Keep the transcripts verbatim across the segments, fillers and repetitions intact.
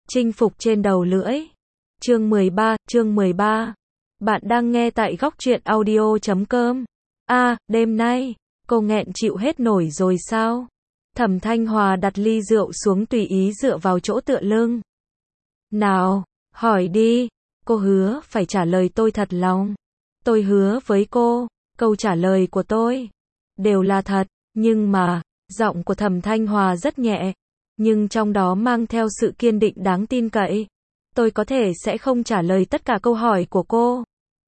Chinh phục trên đầu lưỡi. Chương mười ba, chương mười ba. Bạn đang nghe tại góc truyện audio chấm com. A, à, đêm nay, cô nghẹn chịu hết nổi rồi sao? Thẩm Thanh Hòa đặt ly rượu xuống tùy ý dựa vào chỗ tựa lưng. Nào, hỏi đi, cô hứa phải trả lời tôi thật lòng. Tôi hứa với cô, câu trả lời của tôi đều là thật, nhưng mà, giọng của Thẩm Thanh Hòa rất nhẹ, nhưng trong đó mang theo sự kiên định đáng tin cậy. Tôi có thể sẽ không trả lời tất cả câu hỏi của cô.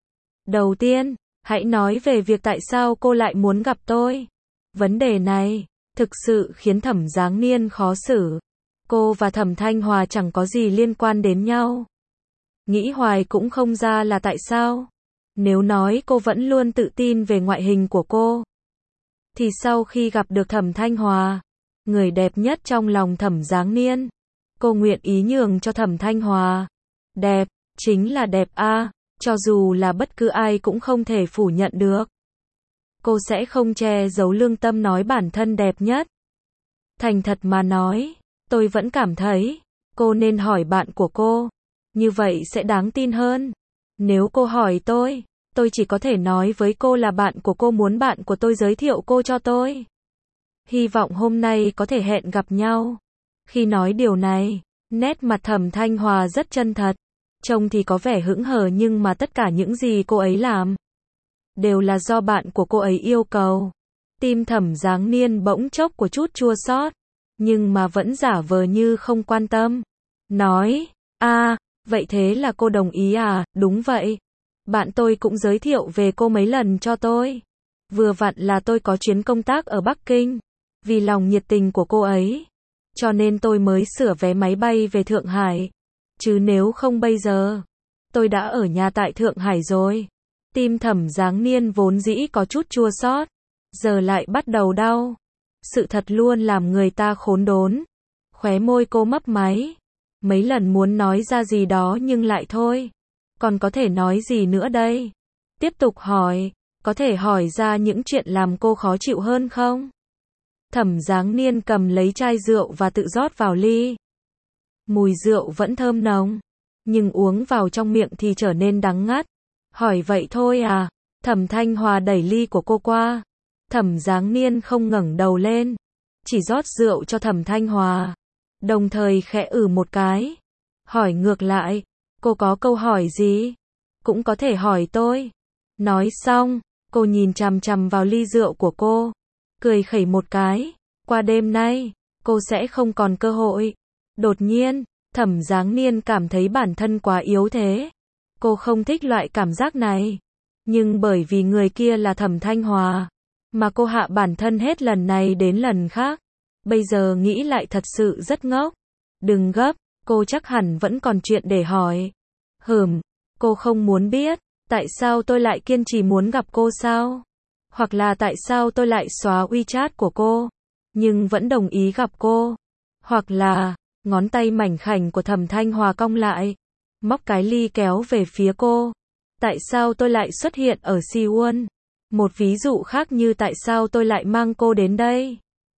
Đầu tiên, hãy nói về việc tại sao cô lại muốn gặp tôi. Vấn đề này thực sự khiến Thẩm Giáng Niên khó xử. Cô và Thẩm Thanh Hòa chẳng có gì liên quan đến nhau. Nghĩ hoài cũng không ra là tại sao. Nếu nói cô vẫn luôn tự tin về ngoại hình của cô, thì sau khi gặp được Thẩm Thanh Hòa, người đẹp nhất trong lòng Thẩm Giáng Niên, cô nguyện ý nhường cho Thẩm Thanh Hòa. Đẹp, chính là đẹp a, à, cho dù là bất cứ ai cũng không thể phủ nhận được. Cô sẽ không che giấu lương tâm nói bản thân đẹp nhất. Thành thật mà nói, tôi vẫn cảm thấy, cô nên hỏi bạn của cô. Như vậy sẽ đáng tin hơn. Nếu cô hỏi tôi, tôi chỉ có thể nói với cô là bạn của cô muốn bạn của tôi giới thiệu cô cho tôi. Hy vọng hôm nay có thể hẹn gặp nhau. Khi nói điều này, nét mặt Thẩm Thanh Hòa rất chân thật. Trông thì có vẻ hững hờ nhưng mà tất cả những gì cô ấy làm đều là do bạn của cô ấy yêu cầu. Tim Thẩm Giáng Niên bỗng chốc có chút chua xót, nhưng mà vẫn giả vờ như không quan tâm. Nói, a, à, vậy thế là cô đồng ý à? Đúng vậy. Bạn tôi cũng giới thiệu về cô mấy lần cho tôi. Vừa vặn là tôi có chuyến công tác ở Bắc Kinh. Vì lòng nhiệt tình của cô ấy, cho nên tôi mới sửa vé máy bay về Thượng Hải. Chứ nếu không bây giờ, tôi đã ở nhà tại Thượng Hải rồi. Tim Thẩm Giáng Niên vốn dĩ có chút chua xót, giờ lại bắt đầu đau. Sự thật luôn làm người ta khốn đốn. Khóe môi cô mấp máy. Mấy lần muốn nói ra gì đó nhưng lại thôi. Còn có thể nói gì nữa đây? Tiếp tục hỏi, có thể hỏi ra những chuyện làm cô khó chịu hơn không? Thẩm Giáng Niên cầm lấy chai rượu và tự rót vào ly. Mùi rượu vẫn thơm nồng, nhưng uống vào trong miệng thì trở nên đắng ngắt. Hỏi vậy thôi à? Thẩm Thanh Hòa đẩy ly của cô qua. Thẩm Giáng Niên không ngẩng đầu lên, chỉ rót rượu cho Thẩm Thanh Hòa, đồng thời khẽ ử một cái. Hỏi ngược lại, cô có câu hỏi gì? Cũng có thể hỏi tôi. Nói xong, cô nhìn chằm chằm vào ly rượu của cô, cười khẩy một cái. Qua đêm nay, cô sẽ không còn cơ hội. Đột nhiên, Thẩm Giáng Niên cảm thấy bản thân quá yếu thế. Cô không thích loại cảm giác này. Nhưng bởi vì người kia là Thẩm Thanh Hòa, mà cô hạ bản thân hết lần này đến lần khác. Bây giờ nghĩ lại thật sự rất ngốc. Đừng gấp, cô chắc hẳn vẫn còn chuyện để hỏi. Hừm, cô không muốn biết, tại sao tôi lại kiên trì muốn gặp cô sao? Hoặc là tại sao tôi lại xóa WeChat của cô, nhưng vẫn đồng ý gặp cô? Hoặc là, ngón tay mảnh khảnh của Thẩm Thanh Hòa cong lại, móc cái ly kéo về phía cô. Tại sao tôi lại xuất hiện ở Siwon? Một ví dụ khác như tại sao tôi lại mang cô đến đây?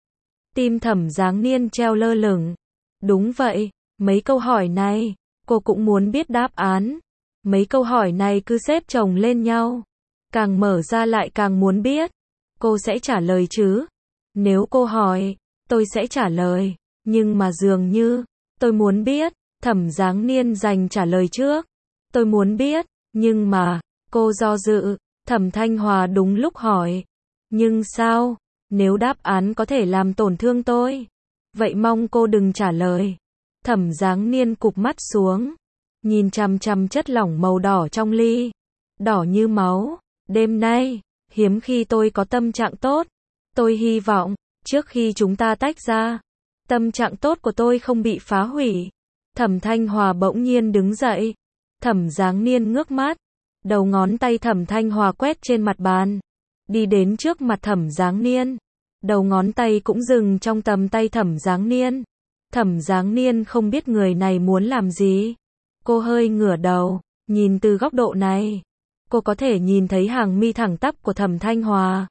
Tim Thẩm Giáng Niên treo lơ lửng. Đúng vậy, mấy câu hỏi này, cô cũng muốn biết đáp án. Mấy câu hỏi này cứ xếp chồng lên nhau. Càng mở ra lại càng muốn biết. Cô sẽ trả lời chứ? Nếu cô hỏi, tôi sẽ trả lời. Nhưng mà dường như, tôi muốn biết. Thẩm Giáng Niên giành trả lời trước. Tôi muốn biết, nhưng mà, cô do dự. Thẩm Thanh Hòa đúng lúc hỏi. Nhưng sao? Nếu đáp án có thể làm tổn thương tôi, vậy mong cô đừng trả lời. Thẩm Giáng Niên cụp mắt xuống, nhìn chằm chằm chất lỏng màu đỏ trong ly. Đỏ như máu. Đêm nay, hiếm khi tôi có tâm trạng tốt. Tôi hy vọng, trước khi chúng ta tách ra, tâm trạng tốt của tôi không bị phá hủy. Thẩm Thanh Hòa bỗng nhiên đứng dậy. Thẩm Giáng Niên ngước mắt. Đầu ngón tay Thẩm Thanh Hòa quét trên mặt bàn. Đi đến trước mặt Thẩm Giáng Niên. Đầu ngón tay cũng dừng trong tầm tay Thẩm Giáng Niên. Thẩm Giáng Niên không biết người này muốn làm gì. Cô hơi ngửa đầu, nhìn từ góc độ này. Cô có thể nhìn thấy hàng mi thẳng tắp của Thẩm Thanh Hòa.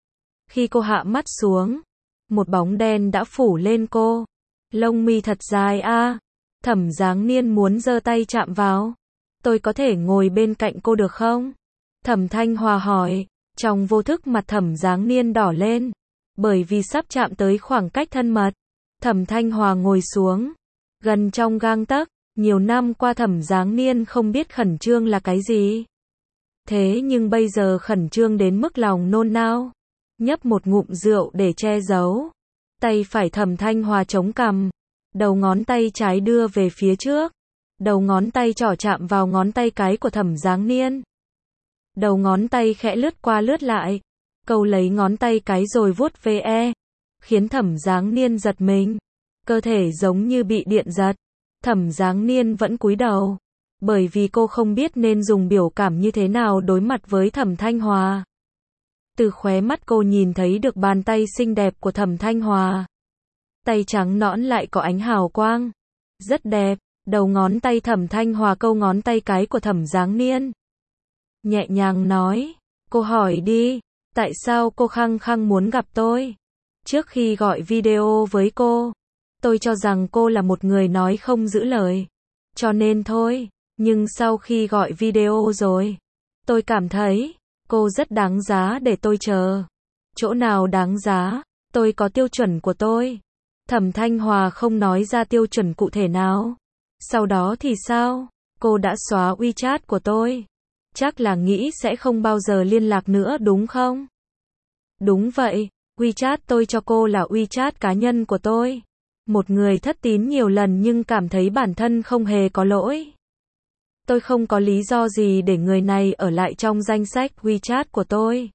Khi cô hạ mắt xuống, một bóng đen đã phủ lên cô. Lông mi thật dài a. À. Thẩm Giáng Niên muốn giơ tay chạm vào. Tôi có thể ngồi bên cạnh cô được không? Thẩm Thanh Hòa hỏi. Trong vô thức mặt Thẩm Giáng Niên đỏ lên. Bởi vì sắp chạm tới khoảng cách thân mật. Thẩm Thanh Hòa ngồi xuống. Gần trong gang tấc. Nhiều năm qua Thẩm Giáng Niên không biết khẩn trương là cái gì. Thế nhưng bây giờ khẩn trương đến mức lòng nôn nao. Nhấp một ngụm rượu để che giấu. Tay phải Thẩm Thanh Hòa chống cằm. Đầu ngón tay trái đưa về phía trước. Đầu ngón tay trỏ chạm vào ngón tay cái của Thẩm Giáng Niên. Đầu ngón tay khẽ lướt qua lướt lại. Câu lấy ngón tay cái rồi vuốt ve. Khiến Thẩm Giáng Niên giật mình. Cơ thể giống như bị điện giật. Thẩm Giáng Niên vẫn cúi đầu. Bởi vì cô không biết nên dùng biểu cảm như thế nào đối mặt với Thẩm Thanh Hòa. Từ khóe mắt cô nhìn thấy được bàn tay xinh đẹp của Thẩm Thanh Hòa. Tay trắng nõn lại có ánh hào quang. Rất đẹp. Đầu ngón tay Thẩm Thanh Hòa câu ngón tay cái của Thẩm Giáng Niên. Nhẹ nhàng nói. Cô hỏi đi. Tại sao cô khăng khăng muốn gặp tôi? Trước khi gọi video với cô, tôi cho rằng cô là một người nói không giữ lời. Cho nên thôi. Nhưng sau khi gọi video rồi, tôi cảm thấy cô rất đáng giá để tôi chờ. Chỗ nào đáng giá? Tôi có tiêu chuẩn của tôi. Thẩm Thanh Hòa không nói ra tiêu chuẩn cụ thể nào. Sau đó thì sao? Cô đã xóa WeChat của tôi. Chắc là nghĩ sẽ không bao giờ liên lạc nữa đúng không? Đúng vậy. WeChat tôi cho cô là WeChat cá nhân của tôi. Một người thất tín nhiều lần nhưng cảm thấy bản thân không hề có lỗi. Tôi không có lý do gì để người này ở lại trong danh sách WeChat của tôi.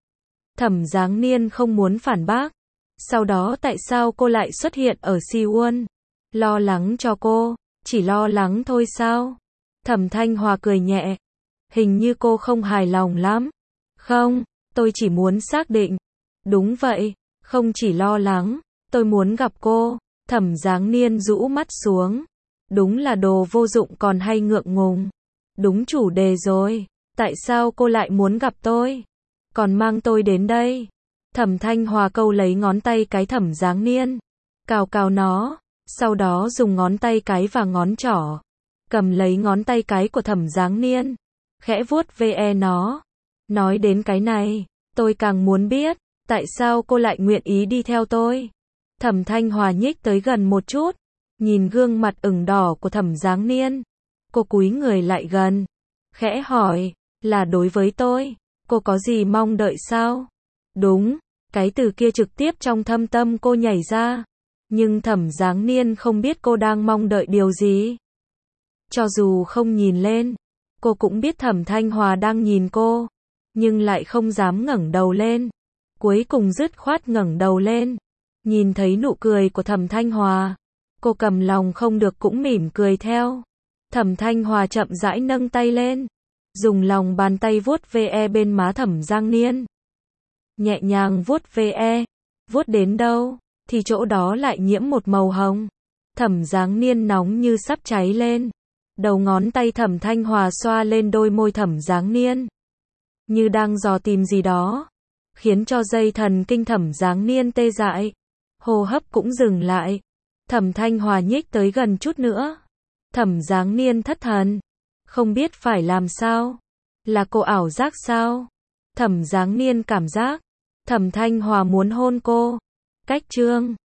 Thẩm Giáng Niên không muốn phản bác. Sau đó tại sao cô lại xuất hiện ở Siwon? Lo lắng cho cô. Chỉ lo lắng thôi sao? Thẩm Thanh Hòa cười nhẹ. Hình như cô không hài lòng lắm. Không, tôi chỉ muốn xác định. Đúng vậy, không chỉ lo lắng. Tôi muốn gặp cô. Thẩm Giáng Niên rũ mắt xuống. Đúng là đồ vô dụng còn hay ngượng ngùng. Đúng chủ đề rồi. Tại sao cô lại muốn gặp tôi? Còn mang tôi đến đây. Thẩm Thanh Hòa câu lấy ngón tay cái Thẩm Giáng Niên. Cào cào nó. Sau đó dùng ngón tay cái và ngón trỏ. Cầm lấy ngón tay cái của Thẩm Giáng Niên. Khẽ vuốt ve nó. Nói đến cái này. Tôi càng muốn biết. Tại sao cô lại nguyện ý đi theo tôi? Thẩm Thanh Hòa nhích tới gần một chút. Nhìn gương mặt ửng đỏ của Thẩm Giáng Niên. Cô cúi người lại gần. Khẽ hỏi. Là đối với tôi. Cô có gì mong đợi sao? Đúng. Cái từ kia trực tiếp trong thâm tâm cô nhảy ra. Nhưng Thẩm Giáng Niên không biết cô đang mong đợi điều gì. Cho dù không nhìn lên. Cô cũng biết Thẩm Thanh Hòa đang nhìn cô. Nhưng lại không dám ngẩng đầu lên. Cuối cùng dứt khoát ngẩng đầu lên. Nhìn thấy nụ cười của Thẩm Thanh Hòa. Cô cầm lòng không được cũng mỉm cười theo. Thẩm Thanh Hòa chậm rãi nâng tay lên. Dùng lòng bàn tay vuốt ve bên má Thẩm Giáng Niên. Nhẹ nhàng vuốt ve. Vuốt đến đâu, thì chỗ đó lại nhiễm một màu hồng. Thẩm Giáng Niên nóng như sắp cháy lên. Đầu ngón tay Thẩm Thanh Hòa xoa lên đôi môi Thẩm Giáng Niên. Như đang dò tìm gì đó. Khiến cho dây thần kinh Thẩm Giáng Niên tê dại. Hô hấp cũng dừng lại. Thẩm Thanh Hòa nhích tới gần chút nữa. Thẩm Giáng Niên thất thần. Không biết phải làm sao. Là cô ảo giác sao? Thẩm Giáng Niên cảm giác. Thẩm Thanh Hòa muốn hôn cô. Cách chương